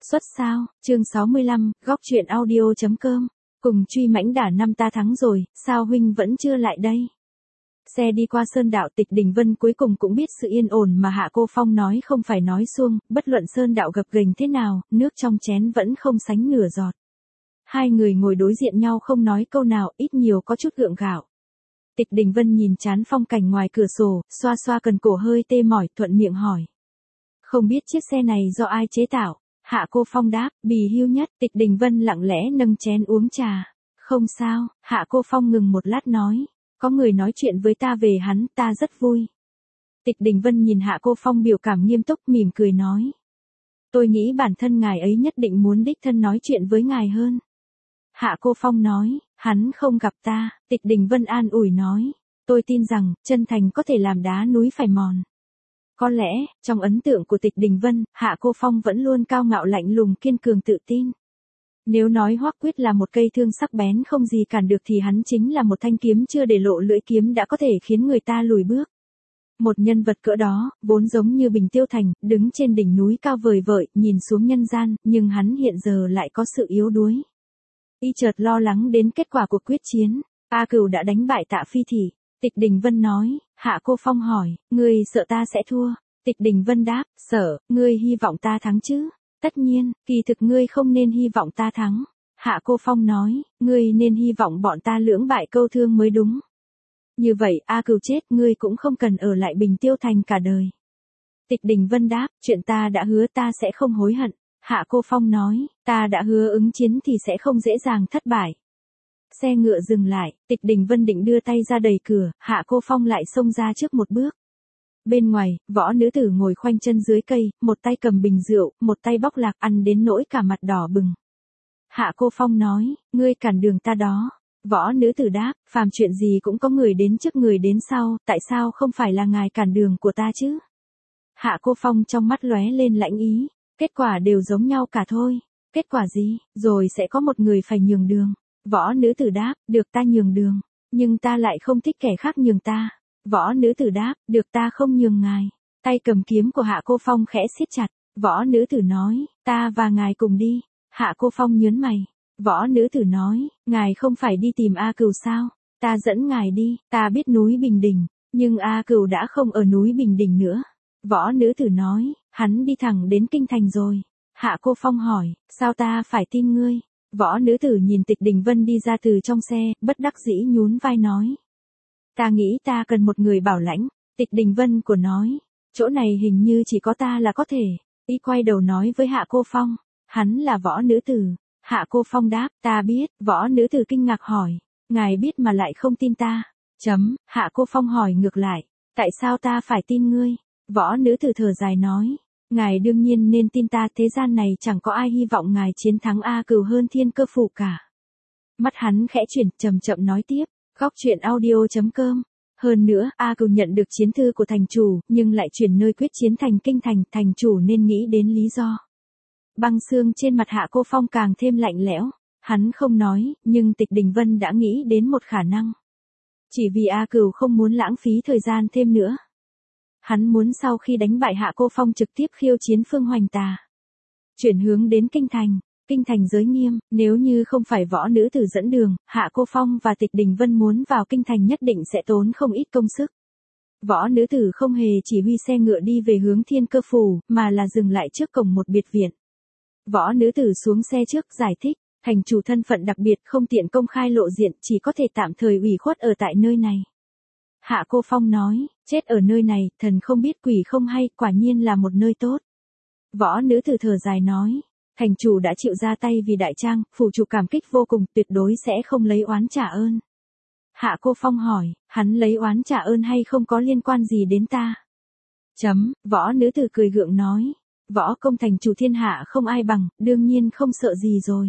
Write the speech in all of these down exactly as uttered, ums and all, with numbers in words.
Xuất sao, chương sáu mươi lăm, góc truyện audio chấm com. Cùng truy mãnh đả năm ta thắng rồi, sao huynh vẫn chưa lại đây? Xe đi qua Sơn Đạo, Tịch Đình Vân cuối cùng cũng biết sự yên ổn mà Hạ Cô Phong nói không phải nói suông, bất luận Sơn Đạo gập ghềnh thế nào, nước trong chén vẫn không sánh nửa giọt. Hai người ngồi đối diện nhau không nói câu nào, ít nhiều có chút gượng gạo. Tịch Đình Vân nhìn chán phong cảnh ngoài cửa sổ, xoa xoa cần cổ hơi tê mỏi, thuận miệng hỏi. Không biết chiếc xe này do ai chế tạo? Hạ Cô Phong đáp, Bì Hưu Nhất. Tịch Đình Vân lặng lẽ nâng chén uống trà. Không sao, Hạ Cô Phong ngừng một lát nói. Có người nói chuyện với ta về hắn, ta rất vui. Tịch Đình Vân nhìn Hạ Cô Phong biểu cảm nghiêm túc, mỉm cười nói. Tôi nghĩ bản thân ngài ấy nhất định muốn đích thân nói chuyện với ngài hơn. Hạ Cô Phong nói, hắn không gặp ta. Tịch Đình Vân an ủi nói. Tôi tin rằng, chân thành có thể làm đá núi phải mòn. Có lẽ, trong ấn tượng của Tịch Đình Vân, Hạ Cô Phong vẫn luôn cao ngạo lạnh lùng kiên cường tự tin. Nếu nói Hoắc Quyết là một cây thương sắc bén không gì cản được thì hắn chính là một thanh kiếm chưa để lộ lưỡi kiếm đã có thể khiến người ta lùi bước. Một nhân vật cỡ đó, vốn giống như Bình Tiêu Thành, đứng trên đỉnh núi cao vời vợi, nhìn xuống nhân gian, nhưng hắn hiện giờ lại có sự yếu đuối. Y chợt lo lắng đến kết quả của quyết chiến, A Cửu đã đánh bại Tạ Phi Thị. Tịch Đình Vân nói, Hạ Cô Phong hỏi, ngươi sợ ta sẽ thua? Tịch Đình Vân đáp, sợ, ngươi hy vọng ta thắng chứ? Tất nhiên, kỳ thực ngươi không nên hy vọng ta thắng. Hạ Cô Phong nói, ngươi nên hy vọng bọn ta lưỡng bại câu thương mới đúng. Như vậy, A Cửu chết, ngươi cũng không cần ở lại Bình Tiêu Thành cả đời. Tịch Đình Vân đáp, chuyện ta đã hứa ta sẽ không hối hận. Hạ Cô Phong nói, ta đã hứa ứng chiến thì sẽ không dễ dàng thất bại. Xe ngựa dừng lại, Tịch Đình Vân định đưa tay ra đẩy cửa, Hạ Cô Phong lại xông ra trước một bước. Bên ngoài, võ nữ tử ngồi khoanh chân dưới cây, một tay cầm bình rượu, một tay bóc lạc ăn đến nỗi cả mặt đỏ bừng. Hạ Cô Phong nói, ngươi cản đường ta đó. Võ nữ tử đáp, phàm chuyện gì cũng có người đến trước người đến sau, tại sao không phải là ngài cản đường của ta chứ? Hạ Cô Phong trong mắt lóe lên lãnh ý, kết quả đều giống nhau cả thôi. Kết quả gì, rồi sẽ có một người phải nhường đường. Võ nữ tử đáp, được ta nhường đường, nhưng ta lại không thích kẻ khác nhường ta. Võ nữ tử đáp, được ta không nhường ngài. Tay cầm kiếm của Hạ Cô Phong khẽ siết chặt. Võ nữ tử nói, ta và ngài cùng đi. Hạ Cô Phong nhớn mày. Võ nữ tử nói, ngài không phải đi tìm A Cửu sao? Ta dẫn ngài đi, ta biết núi Bình Đỉnh, nhưng A Cửu đã không ở núi Bình Đỉnh nữa. Võ nữ tử nói, hắn đi thẳng đến kinh thành rồi. Hạ Cô Phong hỏi, sao ta phải tin ngươi? Võ nữ tử nhìn Tịch Đình Vân đi ra từ trong xe, bất đắc dĩ nhún vai nói. Ta nghĩ ta cần một người bảo lãnh. Tịch Đình Vân của nói, chỗ này hình như chỉ có ta là có thể. Y quay đầu nói với Hạ Cô Phong, hắn là võ nữ tử. Hạ Cô Phong đáp, ta biết. Võ nữ tử kinh ngạc hỏi, ngài biết mà lại không tin ta. Chấm, Hạ Cô Phong hỏi ngược lại, tại sao ta phải tin ngươi? Võ nữ tử thở dài nói, ngài đương nhiên nên tin ta, thế gian này chẳng có ai hy vọng ngài chiến thắng A Cửu hơn Thiên Cơ Phủ cả. Mắt hắn khẽ chuyển, chậm chậm nói tiếp, góc truyện audio chấm com. Hơn nữa, A Cửu nhận được chiến thư của thành chủ, nhưng lại chuyển nơi quyết chiến thành kinh thành, thành chủ nên nghĩ đến lý do. Băng xương trên mặt Hạ Cô Phong càng thêm lạnh lẽo, hắn không nói, nhưng Tịch Đình Vân đã nghĩ đến một khả năng. Chỉ vì A Cửu không muốn lãng phí thời gian thêm nữa. Hắn muốn sau khi đánh bại Hạ Cô Phong trực tiếp khiêu chiến Phương Hoành Tà. Chuyển hướng đến kinh thành, kinh thành giới nghiêm, nếu như không phải võ nữ tử dẫn đường, Hạ Cô Phong và Tịch Đình Vân muốn vào kinh thành nhất định sẽ tốn không ít công sức. Võ nữ tử không hề chỉ huy xe ngựa đi về hướng Thiên Cơ Phủ, mà là dừng lại trước cổng một biệt viện. Võ nữ tử xuống xe trước giải thích, thành chủ thân phận đặc biệt không tiện công khai lộ diện, chỉ có thể tạm thời ủy khuất ở tại nơi này. Hạ Cô Phong nói, chết ở nơi này, thần không biết quỷ không hay, quả nhiên là một nơi tốt. Võ nữ tử thở dài nói, thành chủ đã chịu ra tay vì đại trang, phủ chủ cảm kích vô cùng, tuyệt đối sẽ không lấy oán trả ơn. Hạ Cô Phong hỏi, hắn lấy oán trả ơn hay không có liên quan gì đến ta? Chấm, võ nữ tử cười gượng nói, võ công thành chủ thiên hạ không ai bằng, đương nhiên không sợ gì rồi.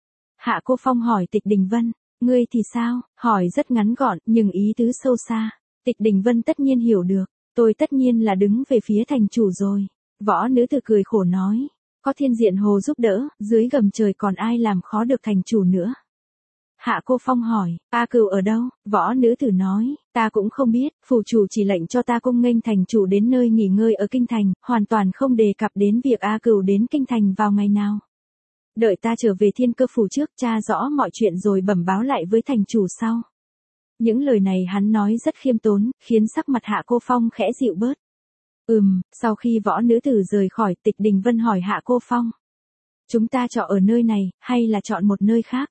Hạ Cô Phong hỏi Tịch Đình Vân, ngươi thì sao? Hỏi rất ngắn gọn, nhưng ý tứ sâu xa. Tịch Đình Vân tất nhiên hiểu được, tôi tất nhiên là đứng về phía thành chủ rồi. Võ nữ tử cười khổ nói, có Thiên Diện Hồ giúp đỡ, dưới gầm trời còn ai làm khó được thành chủ nữa. Hạ Cô Phong hỏi, A Cừu ở đâu? Võ nữ tử nói, ta cũng không biết, phủ chủ chỉ lệnh cho ta cung nghênh thành chủ đến nơi nghỉ ngơi ở kinh thành, hoàn toàn không đề cập đến việc A Cừu đến kinh thành vào ngày nào. Đợi ta trở về Thiên Cơ phủ trước, tra rõ mọi chuyện rồi bẩm báo lại với thành chủ sau. Những lời này hắn nói rất khiêm tốn, khiến sắc mặt Hạ Cô Phong khẽ dịu bớt. Ừm, sau khi võ nữ tử rời khỏi, Tịch Đình Vân hỏi Hạ Cô Phong. Chúng ta chọn ở nơi này, hay là chọn một nơi khác?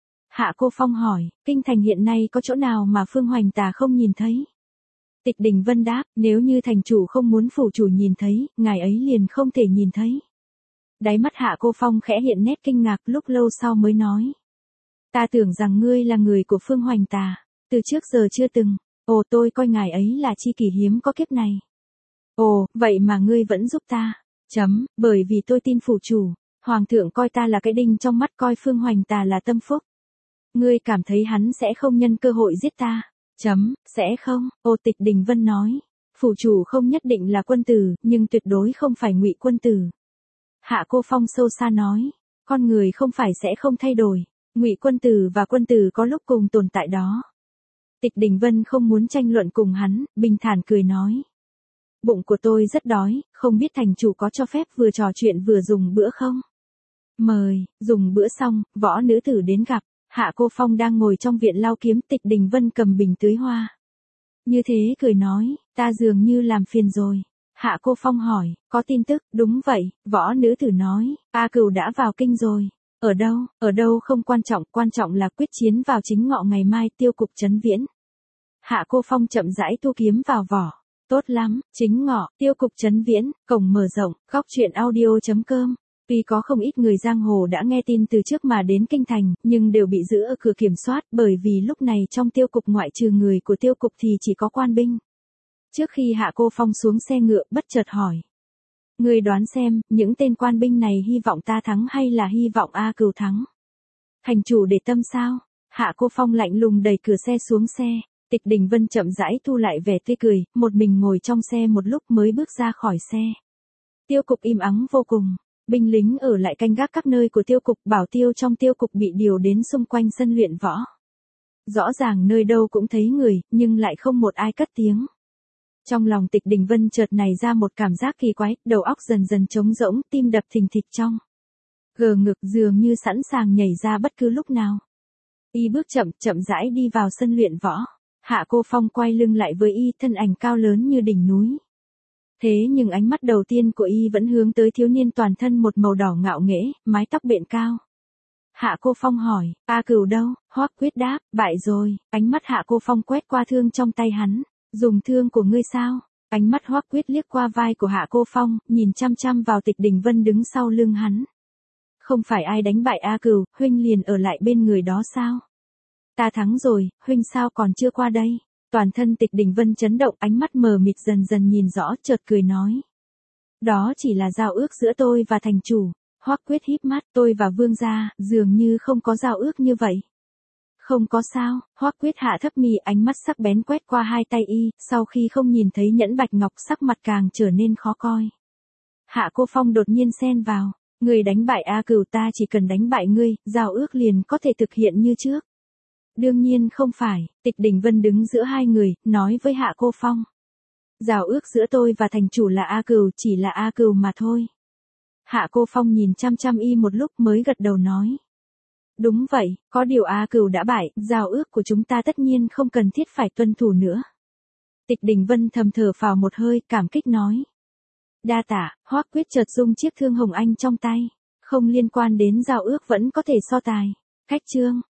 Hạ Cô Phong hỏi, kinh thành hiện nay có chỗ nào mà Phương Hoành Tà không nhìn thấy? Tịch Đình Vân đáp, nếu như thành chủ không muốn phủ chủ nhìn thấy, ngài ấy liền không thể nhìn thấy. Đáy mắt Hạ Cô Phong khẽ hiện nét kinh ngạc, lúc lâu sau mới nói. Ta tưởng rằng ngươi là người của Phương Hoành Tà, từ trước giờ chưa từng. Ồ, tôi coi ngài ấy là chi kỷ hiếm có kiếp này. Ồ, vậy mà ngươi vẫn giúp ta. Chấm, bởi vì tôi tin phủ chủ. Hoàng thượng coi ta là cái đinh trong mắt, coi Phương Hoành Tà là tâm phúc. Ngươi cảm thấy hắn sẽ không nhân cơ hội giết ta? Chấm, sẽ không. Ô, Tịch Đình Vân nói. Phủ chủ không nhất định là quân tử, nhưng tuyệt đối không phải ngụy quân tử. Hạ Cô Phong sâu xa nói. Con người không phải sẽ không thay đổi. Ngụy quân tử và quân tử có lúc cùng tồn tại đó. Tịch Đình Vân không muốn tranh luận cùng hắn, bình thản cười nói. Bụng của tôi rất đói, không biết thành chủ có cho phép vừa trò chuyện vừa dùng bữa không? Mời. Dùng bữa xong, võ nữ tử đến gặp. Hạ Cô Phong đang ngồi trong viện lau kiếm, Tịch Đình Vân cầm bình tưới hoa. Như thế cười nói, ta dường như làm phiền rồi. Hạ Cô Phong hỏi, có tin tức? Đúng vậy, võ nữ tử nói, A Cừu đã vào kinh rồi. Ở đâu? Ở đâu không quan trọng, quan trọng là quyết chiến vào chính ngọ ngày mai, Tiêu Cục Trấn Viễn. Hạ Cô Phong chậm rãi thu kiếm vào vỏ. Tốt lắm, chính ngọ, Tiêu Cục Trấn Viễn, cổng mở rộng, góc truyện audio chấm com. Tuy có không ít người giang hồ đã nghe tin từ trước mà đến kinh thành, nhưng đều bị giữ ở cửa kiểm soát, bởi vì lúc này trong Tiêu Cục ngoại trừ người của Tiêu Cục thì chỉ có quan binh. Trước khi Hạ Cô Phong xuống xe ngựa, bất chợt hỏi. Người đoán xem, những tên quan binh này hy vọng ta thắng hay là hy vọng A Cừu thắng? Thành chủ để tâm sao? Hạ Cô Phong lạnh lùng đẩy cửa xe xuống xe. Tịch Đình Vân chậm rãi thu lại vẻ tươi cười, một mình ngồi trong xe một lúc mới bước ra khỏi xe. Tiêu Cục im ắng vô cùng. Binh lính ở lại canh gác các nơi của Tiêu Cục, bảo tiêu trong Tiêu Cục bị điều đến xung quanh sân luyện võ. Rõ ràng nơi đâu cũng thấy người, nhưng lại không một ai cất tiếng. Trong lòng Tịch Đình Vân chợt nảy ra một cảm giác kỳ quái, đầu óc dần dần trống rỗng, tim đập thình thịch trong. Gờ ngực dường như sẵn sàng nhảy ra bất cứ lúc nào. Y bước chậm, chậm rãi đi vào sân luyện võ. Hạ Cô Phong quay lưng lại với y, thân ảnh cao lớn như đỉnh núi. Thế nhưng ánh mắt đầu tiên của y vẫn hướng tới thiếu niên toàn thân một màu đỏ ngạo nghễ, mái tóc bện cao. Hạ Cô Phong hỏi, A Cừu đâu? Hoắc Quyết đáp, bại rồi. Ánh mắt Hạ Cô Phong quét qua thương trong tay hắn. Dùng thương của ngươi sao? Ánh mắt Hoắc Quyết liếc qua vai của Hạ Cô Phong, nhìn chăm chăm vào Tịch Đình Vân đứng sau lưng hắn. Không phải ai đánh bại A Cừu, huynh liền ở lại bên người đó sao? Ta thắng rồi, huynh sao còn chưa qua đây? Toàn thân Tịch Đình Vân chấn động, ánh mắt mờ mịt dần dần nhìn rõ, chợt cười nói. Đó chỉ là giao ước giữa tôi và thành chủ. Hoắc Quyết híp mắt, tôi và vương gia, dường như không có giao ước như vậy. Không có sao, Hoắc Quyết hạ thấp mi, ánh mắt sắc bén quét qua hai tay y, sau khi không nhìn thấy nhẫn bạch ngọc, sắc mặt càng trở nên khó coi. Hạ Cô Phong đột nhiên xen vào, người đánh bại A Cừu, ta chỉ cần đánh bại ngươi, giao ước liền có thể thực hiện như trước. Đương nhiên không phải, Tịch Đình Vân đứng giữa hai người, nói với Hạ Cô Phong. Giao ước giữa tôi và thành chủ là A Cừu, chỉ là A Cừu mà thôi. Hạ Cô Phong nhìn chăm chăm y một lúc mới gật đầu nói. Đúng vậy, có điều A Cừu đã bại, giao ước của chúng ta tất nhiên không cần thiết phải tuân thủ nữa. Tịch Đình Vân thầm thở phào một hơi, cảm kích nói. Đa tạ. Hoắc Quyết chợt rung chiếc thương hồng anh trong tay. Không liên quan đến giao ước vẫn có thể so tài. Cách chương.